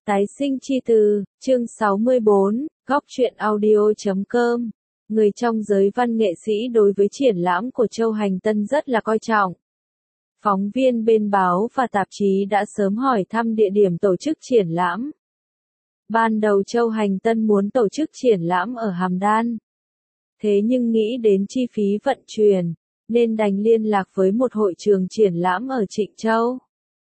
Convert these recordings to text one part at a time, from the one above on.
Tái sinh chi từ, chương 64, góc truyện audio.com. Người trong giới văn nghệ sĩ đối với triển lãm của Châu Hành Tân rất là coi trọng. Phóng viên bên báo và tạp chí đã sớm hỏi thăm địa điểm tổ chức triển lãm. Ban đầu Châu Hành Tân muốn tổ chức triển lãm ở Hàm Đan. Thế nhưng nghĩ đến chi phí vận chuyển, nên đành liên lạc với một hội trường triển lãm ở Trịnh Châu.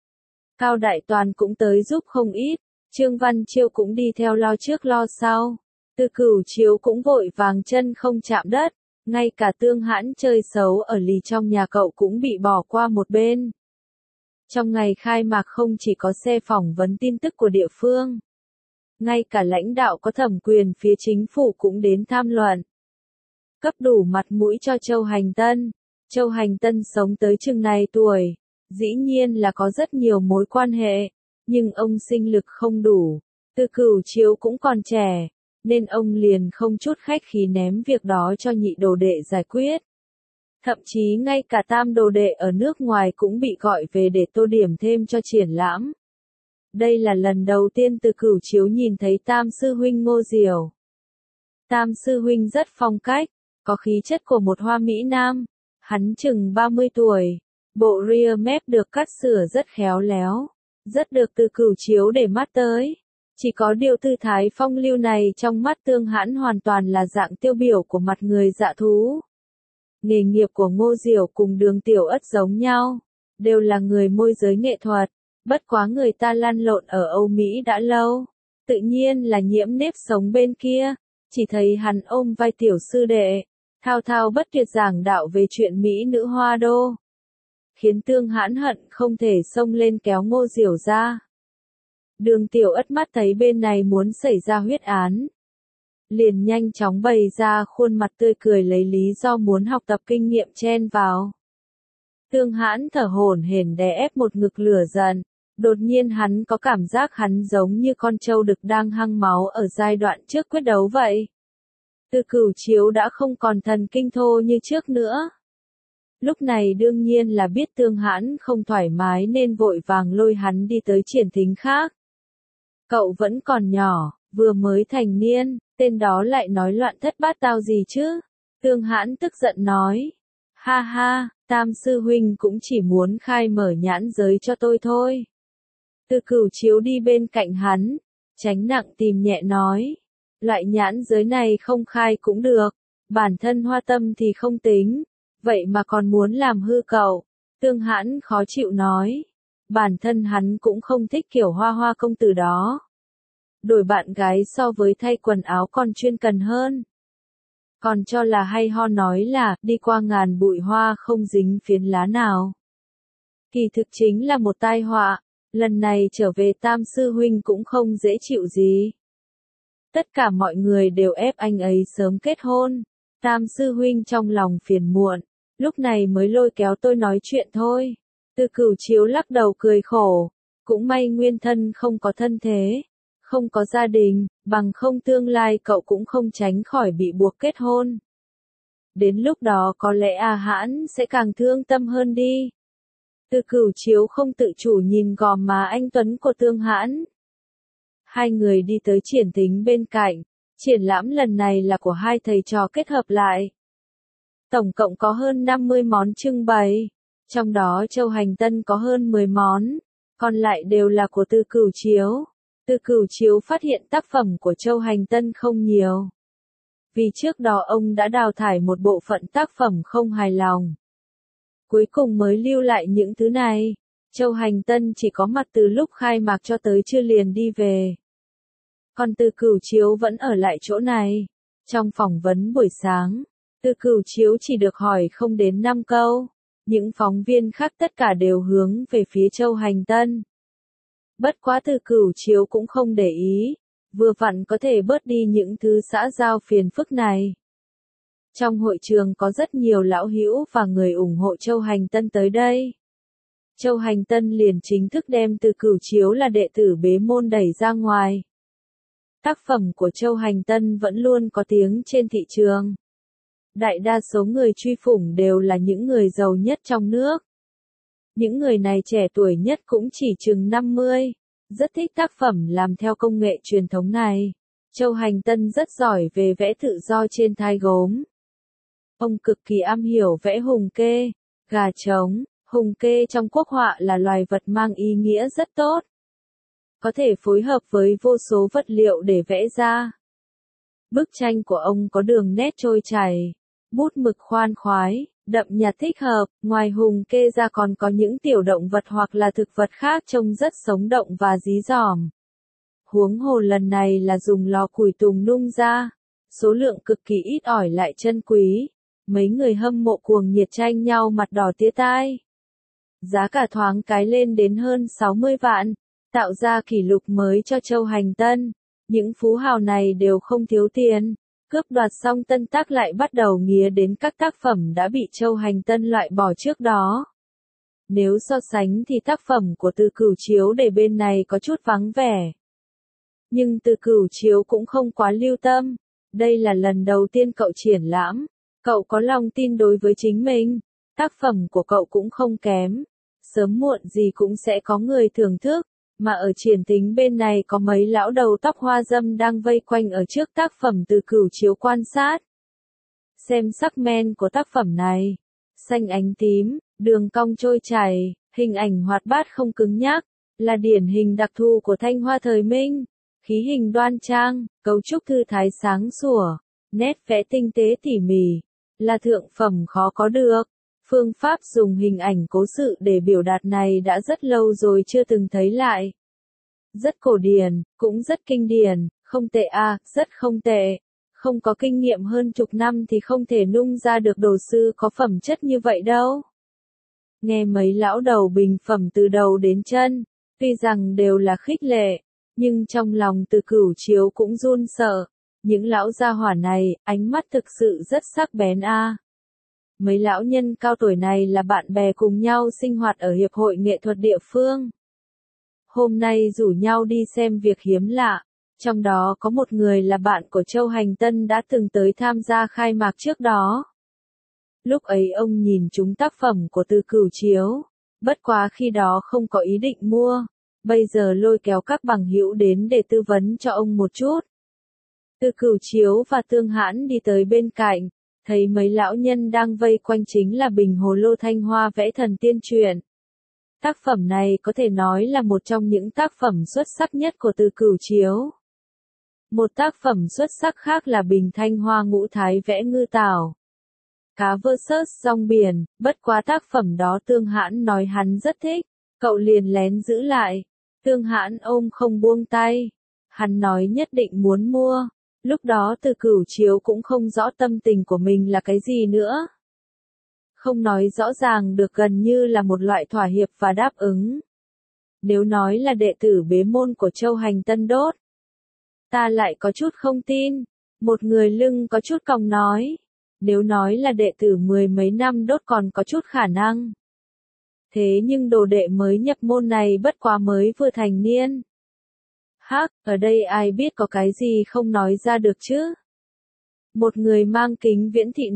Cao Đại Toàn cũng tới giúp không ít, Trương Văn Chiêu cũng đi theo lo trước lo sau. Từ Cửu Chiếu cũng vội vàng chân không chạm đất, ngay cả Tương Hãn chơi xấu ở lì trong nhà cậu cũng bị bỏ qua một bên. Trong ngày khai mạc không chỉ có xe phỏng vấn tin tức của địa phương, ngay cả lãnh đạo có thẩm quyền phía chính phủ cũng đến tham luận. Cấp đủ mặt mũi cho Châu Hành Tân. Châu Hành Tân sống tới chừng này tuổi, dĩ nhiên là có rất nhiều mối quan hệ, nhưng ông sinh lực không đủ. Từ Cửu Chiếu cũng còn trẻ, nên ông liền không chút khách khí ném việc đó cho nhị đồ đệ giải quyết. Thậm chí ngay cả tam đồ đệ ở nước ngoài cũng bị gọi về để tô điểm thêm cho triển lãm. Đây là lần đầu tiên Từ Cửu Chiếu nhìn thấy tam sư huynh Ngô Diểu. Tam sư huynh rất phong cách, có khí chất của một hoa mỹ nam. Hắn chừng 30 tuổi, bộ ria mép được cắt sửa rất khéo léo, rất được Từ Cửu Chiếu để mắt tới. Chỉ có điều tư thái phong lưu này trong mắt Tương Hãn hoàn toàn là dạng tiêu biểu của mặt người dạ thú. Nghề nghiệp của Ngô Diểu cùng Đường Tiểu Ất giống nhau, đều là người môi giới nghệ thuật, bất quá người ta lăn lộn ở Âu Mỹ đã lâu, tự nhiên là nhiễm nếp sống bên kia, chỉ thấy hắn ôm vai tiểu sư đệ, thao thao bất tuyệt giảng đạo về chuyện Mỹ nữ Hoa Đô, khiến Tương Hãn hận không thể xông lên kéo Ngô Diểu ra. Đường Tiểu Ất mắt thấy bên này muốn xảy ra huyết án, liền nhanh chóng bày ra khuôn mặt tươi cười lấy lý do muốn học tập kinh nghiệm chen vào. Tương Hãn thở hổn hển đè ép một ngực lửa giận, đột nhiên hắn có cảm giác hắn giống như con trâu đực đang hăng máu ở giai đoạn trước quyết đấu vậy. Từ Cửu Chiếu đã không còn thần kinh thô như trước nữa. Lúc này đương nhiên là biết Tương Hãn không thoải mái nên vội vàng lôi hắn đi tới triển thính khác. Cậu vẫn còn nhỏ, vừa mới thành niên, tên đó lại nói loạn thất bát tao gì chứ? Tương Hãn tức giận nói. Ha ha, tam sư huynh cũng chỉ muốn khai mở nhãn giới cho tôi thôi. Từ Cửu Chiếu đi bên cạnh hắn, tránh nặng tìm nhẹ nói. Loại nhãn giới này không khai cũng được, bản thân hoa tâm thì không tính, vậy mà còn muốn làm hư cậu. Tương Hãn khó chịu nói. Bản thân hắn cũng không thích kiểu hoa hoa công tử đó. Đổi bạn gái so với thay quần áo còn chuyên cần hơn. Còn cho là hay ho nói là đi qua ngàn bụi hoa không dính phiến lá nào. Kỳ thực chính là một tai họa, lần này trở về tam sư huynh cũng không dễ chịu gì. Tất cả mọi người đều ép anh ấy sớm kết hôn. Tam sư huynh trong lòng phiền muộn, lúc này mới lôi kéo tôi nói chuyện thôi. Từ Cửu Chiếu lắc đầu cười khổ, cũng may nguyên thân không có thân thế, không có gia đình, bằng không tương lai cậu cũng không tránh khỏi bị buộc kết hôn. Đến lúc đó có lẽ Hãn sẽ càng thương tâm hơn đi. Từ Cửu Chiếu không tự chủ nhìn gò má anh tuấn của Tương Hãn. Hai người đi tới triển thính bên cạnh, triển lãm lần này là của hai thầy trò kết hợp lại. Tổng cộng có hơn 50 món trưng bày, trong đó Châu Hành Tân có hơn 10 món, còn lại đều là của Từ Cửu Chiếu. Từ Cửu Chiếu phát hiện tác phẩm của Châu Hành Tân không nhiều, vì trước đó ông đã đào thải một bộ phận tác phẩm không hài lòng. Cuối cùng mới lưu lại những thứ này. Châu Hành Tân chỉ có mặt từ lúc khai mạc cho tới trưa liền đi về. Còn Từ Cửu Chiếu vẫn ở lại chỗ này. Trong phỏng vấn buổi sáng, Từ Cửu Chiếu chỉ được hỏi không đến 5 câu. Những phóng viên khác tất cả đều hướng về phía Châu Hành Tân. Bất quá Từ Cửu Chiếu cũng không để ý, vừa vặn có thể bớt đi những thứ xã giao phiền phức này. Trong hội trường có rất nhiều lão hữu và người ủng hộ Châu Hành Tân tới đây. Châu Hành Tân liền chính thức đem Từ Cửu Chiếu là đệ tử bế môn đẩy ra ngoài. Tác phẩm của Châu Hành Tân vẫn luôn có tiếng trên thị trường. Đại đa số người truy phủng đều là những người giàu nhất trong nước. Những người này trẻ tuổi nhất cũng chỉ chừng 50, rất thích tác phẩm làm theo công nghệ truyền thống này. Châu Hành Tân rất giỏi về vẽ tự do trên thai gốm. Ông cực kỳ am hiểu vẽ hùng kê, gà trống. Hùng kê trong quốc họa là loài vật mang ý nghĩa rất tốt. Có thể phối hợp với vô số vật liệu để vẽ ra. Bức tranh của ông có đường nét trôi chảy, bút mực khoan khoái, đậm nhạt thích hợp, ngoài hùng kê ra còn có những tiểu động vật hoặc là thực vật khác trông rất sống động và dí dỏm. Huống hồ lần này là dùng lò củi tùng nung ra, số lượng cực kỳ ít ỏi lại chân quý. Mấy người hâm mộ cuồng nhiệt tranh nhau mặt đỏ tía tai. Giá cả thoáng cái lên đến hơn 60 vạn, tạo ra kỷ lục mới cho Châu Hành Tân. Những phú hào này đều không thiếu tiền. Cướp đoạt xong Tân Tác lại bắt đầu nghía đến các tác phẩm đã bị Châu Hành Tân loại bỏ trước đó. Nếu so sánh thì tác phẩm của Từ Cửu Chiếu để bên này có chút vắng vẻ. Nhưng Từ Cửu Chiếu cũng không quá lưu tâm. Đây là lần đầu tiên cậu triển lãm. Cậu có lòng tin đối với chính mình. Tác phẩm của cậu cũng không kém. Sớm muộn gì cũng sẽ có người thưởng thức. Mà ở triển tính bên này có mấy lão đầu tóc hoa râm đang vây quanh ở trước tác phẩm Từ Cửu Chiếu quan sát. Xem sắc men của tác phẩm này. Xanh ánh tím, đường cong trôi chảy, hình ảnh hoạt bát không cứng nhắc, là điển hình đặc thù của Thanh Hoa thời Minh. Khí hình đoan trang, cấu trúc thư thái sáng sủa, nét vẽ tinh tế tỉ mỉ, là thượng phẩm khó có được. Phương pháp dùng hình ảnh cố sự để biểu đạt này đã rất lâu rồi chưa từng thấy lại. Rất cổ điển, cũng rất kinh điển, không tệ à, rất không tệ. Không có kinh nghiệm hơn chục năm thì không thể nung ra được đồ sư có phẩm chất như vậy đâu. Nghe mấy lão đầu bình phẩm từ đầu đến chân, tuy rằng đều là khích lệ, nhưng trong lòng Từ Cửu Chiếu cũng run sợ. Những lão gia hỏa này, ánh mắt thực sự rất sắc bén a. Mấy lão nhân cao tuổi này là bạn bè cùng nhau sinh hoạt ở hiệp hội nghệ thuật địa phương. Hôm nay rủ nhau đi xem việc hiếm lạ, trong đó có một người là bạn của Châu Hành Tân đã từng tới tham gia khai mạc trước đó. Lúc ấy ông nhìn trúng tác phẩm của Từ Cửu Chiếu, bất quá khi đó không có ý định mua, bây giờ lôi kéo các bằng hữu đến để tư vấn cho ông một chút. Từ Cửu Chiếu và Tương Hãn đi tới bên cạnh, thấy mấy lão nhân đang vây quanh chính là bình hồ lô Thanh Hoa vẽ thần tiên truyện. Tác phẩm này có thể nói là một trong những tác phẩm xuất sắc nhất của Từ Cửu Chiếu. Một tác phẩm xuất sắc khác là bình Thanh Hoa ngũ thái vẽ ngư tảo. Cá versus rong biển, bất quá tác phẩm đó Tương Hãn nói hắn rất thích, cậu liền lén giữ lại. Tương Hãn ôm không buông tay. Hắn nói nhất định muốn mua. Lúc đó Từ Cửu Chiếu cũng không rõ tâm tình của mình là cái gì nữa. Không nói rõ ràng được, gần như là một loại thỏa hiệp và đáp ứng. Nếu nói là đệ tử bế môn của Châu Hành Tân đốt, ta lại có chút không tin. Một người lưng có chút còng nói. Nếu nói là đệ tử mười mấy năm đốt còn có chút khả năng. Thế nhưng đồ đệ mới nhập môn này bất quá mới vừa thành niên. Hắc, ở đây ai biết có cái gì không nói ra được chứ? Một người mang kính viễn thị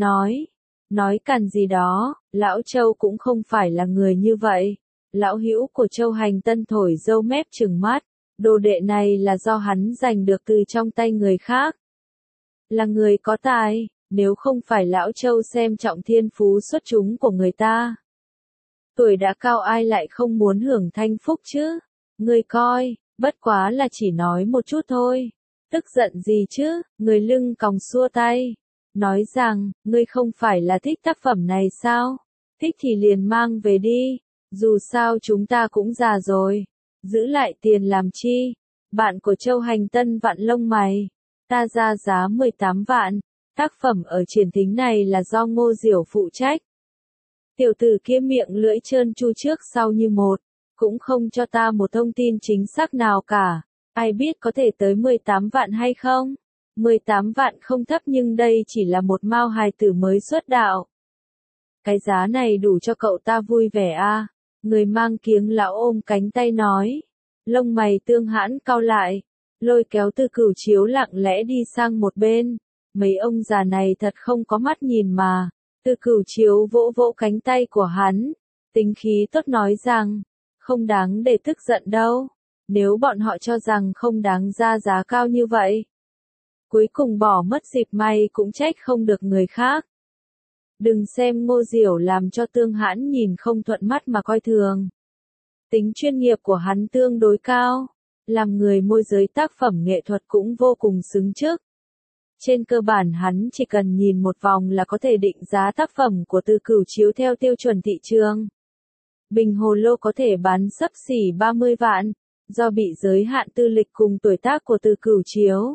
nói càn gì đó, lão Châu cũng không phải là người như vậy. Lão hữu của Châu Hành Tân thổi râu mép trừng mắt, đồ đệ này là do hắn giành được từ trong tay người khác. Là người có tài, nếu không phải lão Châu xem trọng thiên phú xuất chúng của người ta. Tuổi đã cao ai lại không muốn hưởng thanh phúc chứ? Người coi. Bất quá là chỉ nói một chút thôi. Tức giận gì chứ, người lưng còng xua tay. Nói rằng, ngươi không phải là thích tác phẩm này sao? Thích thì liền mang về đi. Dù sao chúng ta cũng già rồi. Giữ lại tiền làm chi? Bạn của Châu Hành Tân vặn lông mày. Ta ra giá 18 vạn. Tác phẩm ở triển thính này là do Ngô Diểu phụ trách. Tiểu tử kia miệng lưỡi trơn tru trước sau như một. Cũng không cho ta một thông tin chính xác nào cả. Ai biết có thể tới 18 vạn hay không? 18 vạn không thấp nhưng đây chỉ là một mao hài tử mới xuất đạo. Cái giá này đủ cho cậu ta vui vẻ à? Người mang kiếng lão ôm cánh tay nói. Lông mày Tương Hãn cau lại. Lôi kéo Từ Cửu Chiếu lặng lẽ đi sang một bên. Mấy ông già này thật không có mắt nhìn mà. Từ Cửu Chiếu vỗ vỗ cánh tay của hắn. Tính khí tốt nói rằng. Không đáng để tức giận đâu. Nếu bọn họ cho rằng không đáng ra giá cao như vậy, cuối cùng bỏ mất dịp may cũng trách không được người khác. Đừng xem Ngô Diểu làm cho Tương Hãn nhìn không thuận mắt mà coi thường. Tính chuyên nghiệp của hắn tương đối cao, làm người môi giới tác phẩm nghệ thuật cũng vô cùng xứng chức. Trên cơ bản hắn chỉ cần nhìn một vòng là có thể định giá tác phẩm của Từ Cửu Chiếu theo tiêu chuẩn thị trường. Bình hồ lô có thể bán xấp xỉ 30 vạn, do bị giới hạn tư lịch cùng tuổi tác của Từ Cửu Chiếu,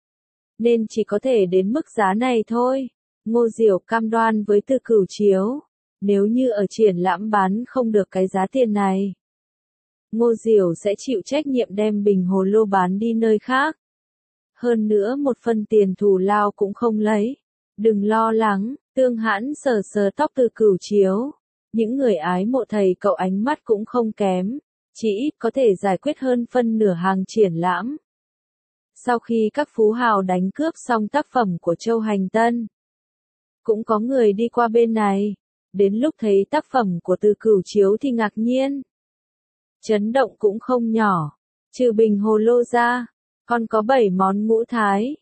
nên chỉ có thể đến mức giá này thôi. Ngô Diểu cam đoan với Từ Cửu Chiếu, nếu như ở triển lãm bán không được cái giá tiền này, Ngô Diểu sẽ chịu trách nhiệm đem bình hồ lô bán đi nơi khác. Hơn nữa một phần tiền thù lao cũng không lấy. Đừng lo lắng, Tương Hãn sờ sờ tóc Từ Cửu Chiếu. Những người ái mộ thầy cậu ánh mắt cũng không kém, chỉ ít có thể giải quyết hơn phân nửa hàng triển lãm. Sau khi các phú hào đánh cướp xong tác phẩm của Châu Hành Tân, cũng có người đi qua bên này, đến lúc thấy tác phẩm của Từ Cửu Chiếu thì ngạc nhiên. Chấn động cũng không nhỏ, trừ bình hồ lô ra, còn có 7 món ngũ thái,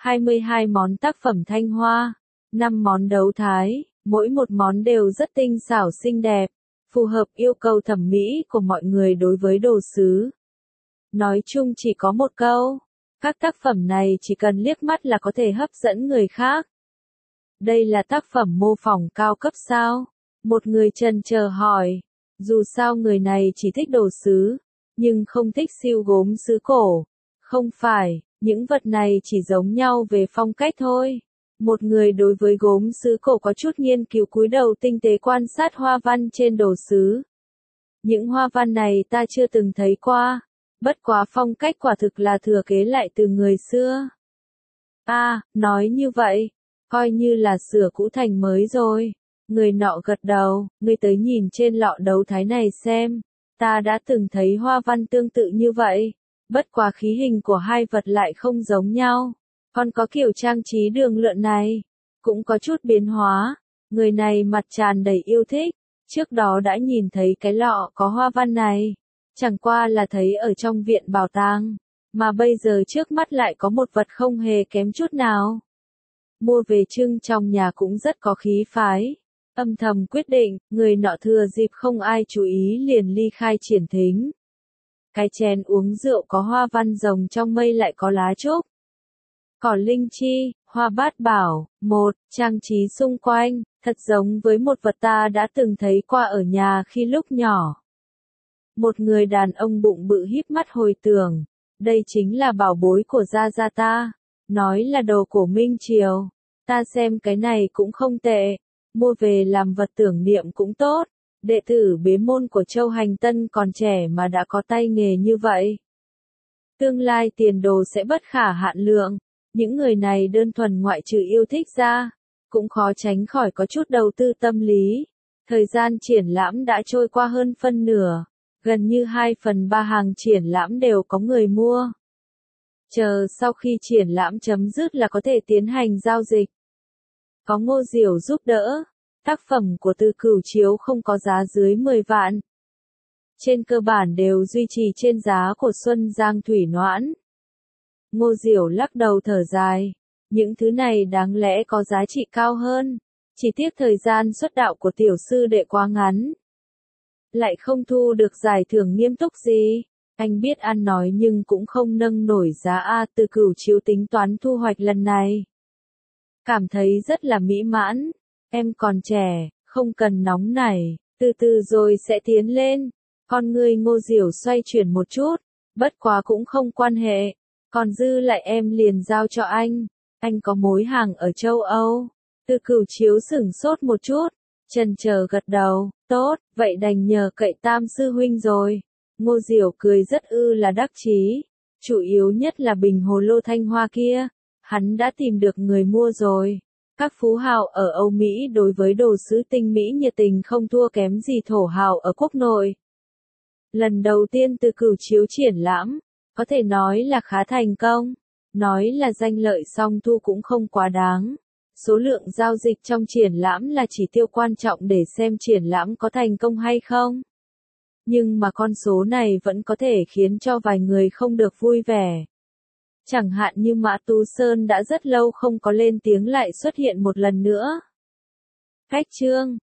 22 món tác phẩm thanh hoa, 5 món đấu thái, mỗi một món đều rất tinh xảo xinh đẹp, phù hợp yêu cầu thẩm mỹ của mọi người đối với đồ sứ. Nói chung chỉ có một câu, các tác phẩm này chỉ cần liếc mắt là có thể hấp dẫn người khác. Đây là tác phẩm mô phỏng cao cấp sao? Một người chần chờ hỏi. Dù sao người này chỉ thích đồ sứ, nhưng không thích siêu gốm sứ cổ. Không phải, những vật này chỉ giống nhau về phong cách thôi. Một người đối với gốm sứ cổ có chút nghiên cứu cúi đầu tinh tế quan sát hoa văn trên đồ sứ. Những hoa văn này ta chưa từng thấy qua, bất quá phong cách quả thực là thừa kế lại từ người xưa. Nói như vậy, coi như là sửa cũ thành mới rồi. Người nọ gật đầu, ngươi tới nhìn trên lọ đấu thái này xem, ta đã từng thấy hoa văn tương tự như vậy, bất quá khí hình của hai vật lại không giống nhau, còn có kiểu trang trí đường lượn này, cũng có chút biến hóa, người này mặt tràn đầy yêu thích, trước đó đã nhìn thấy cái lọ có hoa văn này, chẳng qua là thấy ở trong viện bảo tàng, mà bây giờ trước mắt lại có một vật không hề kém chút nào. Mua về trưng trong nhà cũng rất có khí phái. Âm thầm quyết định, người nọ thừa dịp không ai chú ý liền ly khai triển thính. Cái chén uống rượu có hoa văn rồng trong mây lại có lá trúc, cỏ linh chi, hoa bát bảo, trang trí xung quanh, thật giống với một vật ta đã từng thấy qua ở nhà khi lúc nhỏ. Một người đàn ông bụng bự híp mắt hồi tưởng, đây chính là bảo bối của gia gia ta, nói là đồ cổ Minh Triều, ta xem cái này cũng không tệ. Mua về làm vật tưởng niệm cũng tốt, đệ tử bế môn của Châu Hành Tân còn trẻ mà đã có tay nghề như vậy. Tương lai tiền đồ sẽ bất khả hạn lượng, những người này đơn thuần ngoại trừ yêu thích ra, cũng khó tránh khỏi có chút đầu tư tâm lý. Thời gian triển lãm đã trôi qua hơn phân nửa, gần như 2/3 hàng triển lãm đều có người mua. Chờ sau khi triển lãm chấm dứt là có thể tiến hành giao dịch. Có Ngô Diểu giúp đỡ, tác phẩm của Từ Cửu Chiếu không có giá dưới 10 vạn. Trên cơ bản đều duy trì trên giá của Xuân Giang Thủy Noãn. Ngô Diểu lắc đầu thở dài, những thứ này đáng lẽ có giá trị cao hơn, chỉ tiếc thời gian xuất đạo của tiểu sư đệ quá ngắn. Lại không thu được giải thưởng nghiêm túc gì, anh biết ăn nói nhưng cũng không nâng nổi giá Từ Cửu Chiếu tính toán thu hoạch lần này. Cảm thấy rất là mỹ mãn, em còn trẻ, không cần nóng nảy, từ từ rồi sẽ tiến lên. Con người Ngô Diểu xoay chuyển một chút, bất quá cũng không quan hệ, còn dư lại em liền giao cho anh có mối hàng ở châu Âu. Từ Cửu Chiếu sửng sốt một chút, chần chờ gật đầu, tốt, vậy đành nhờ cậy Tam sư huynh rồi. Ngô Diểu cười rất là đắc chí, chủ yếu nhất là bình hồ lô thanh hoa kia. Hắn đã tìm được người mua rồi. Các phú hào ở Âu Mỹ đối với đồ sứ tinh mỹ nhiệt tình không thua kém gì thổ hào ở quốc nội. Lần đầu tiên Từ Cửu Chiếu triển lãm, có thể nói là khá thành công. Nói là danh lợi song thu cũng không quá đáng. Số lượng giao dịch trong triển lãm là chỉ tiêu quan trọng để xem triển lãm có thành công hay không. Nhưng mà con số này vẫn có thể khiến cho vài người không được vui vẻ. Chẳng hạn như Mã Tú Sơn đã rất lâu không có lên tiếng lại xuất hiện một lần nữa. Khách trương,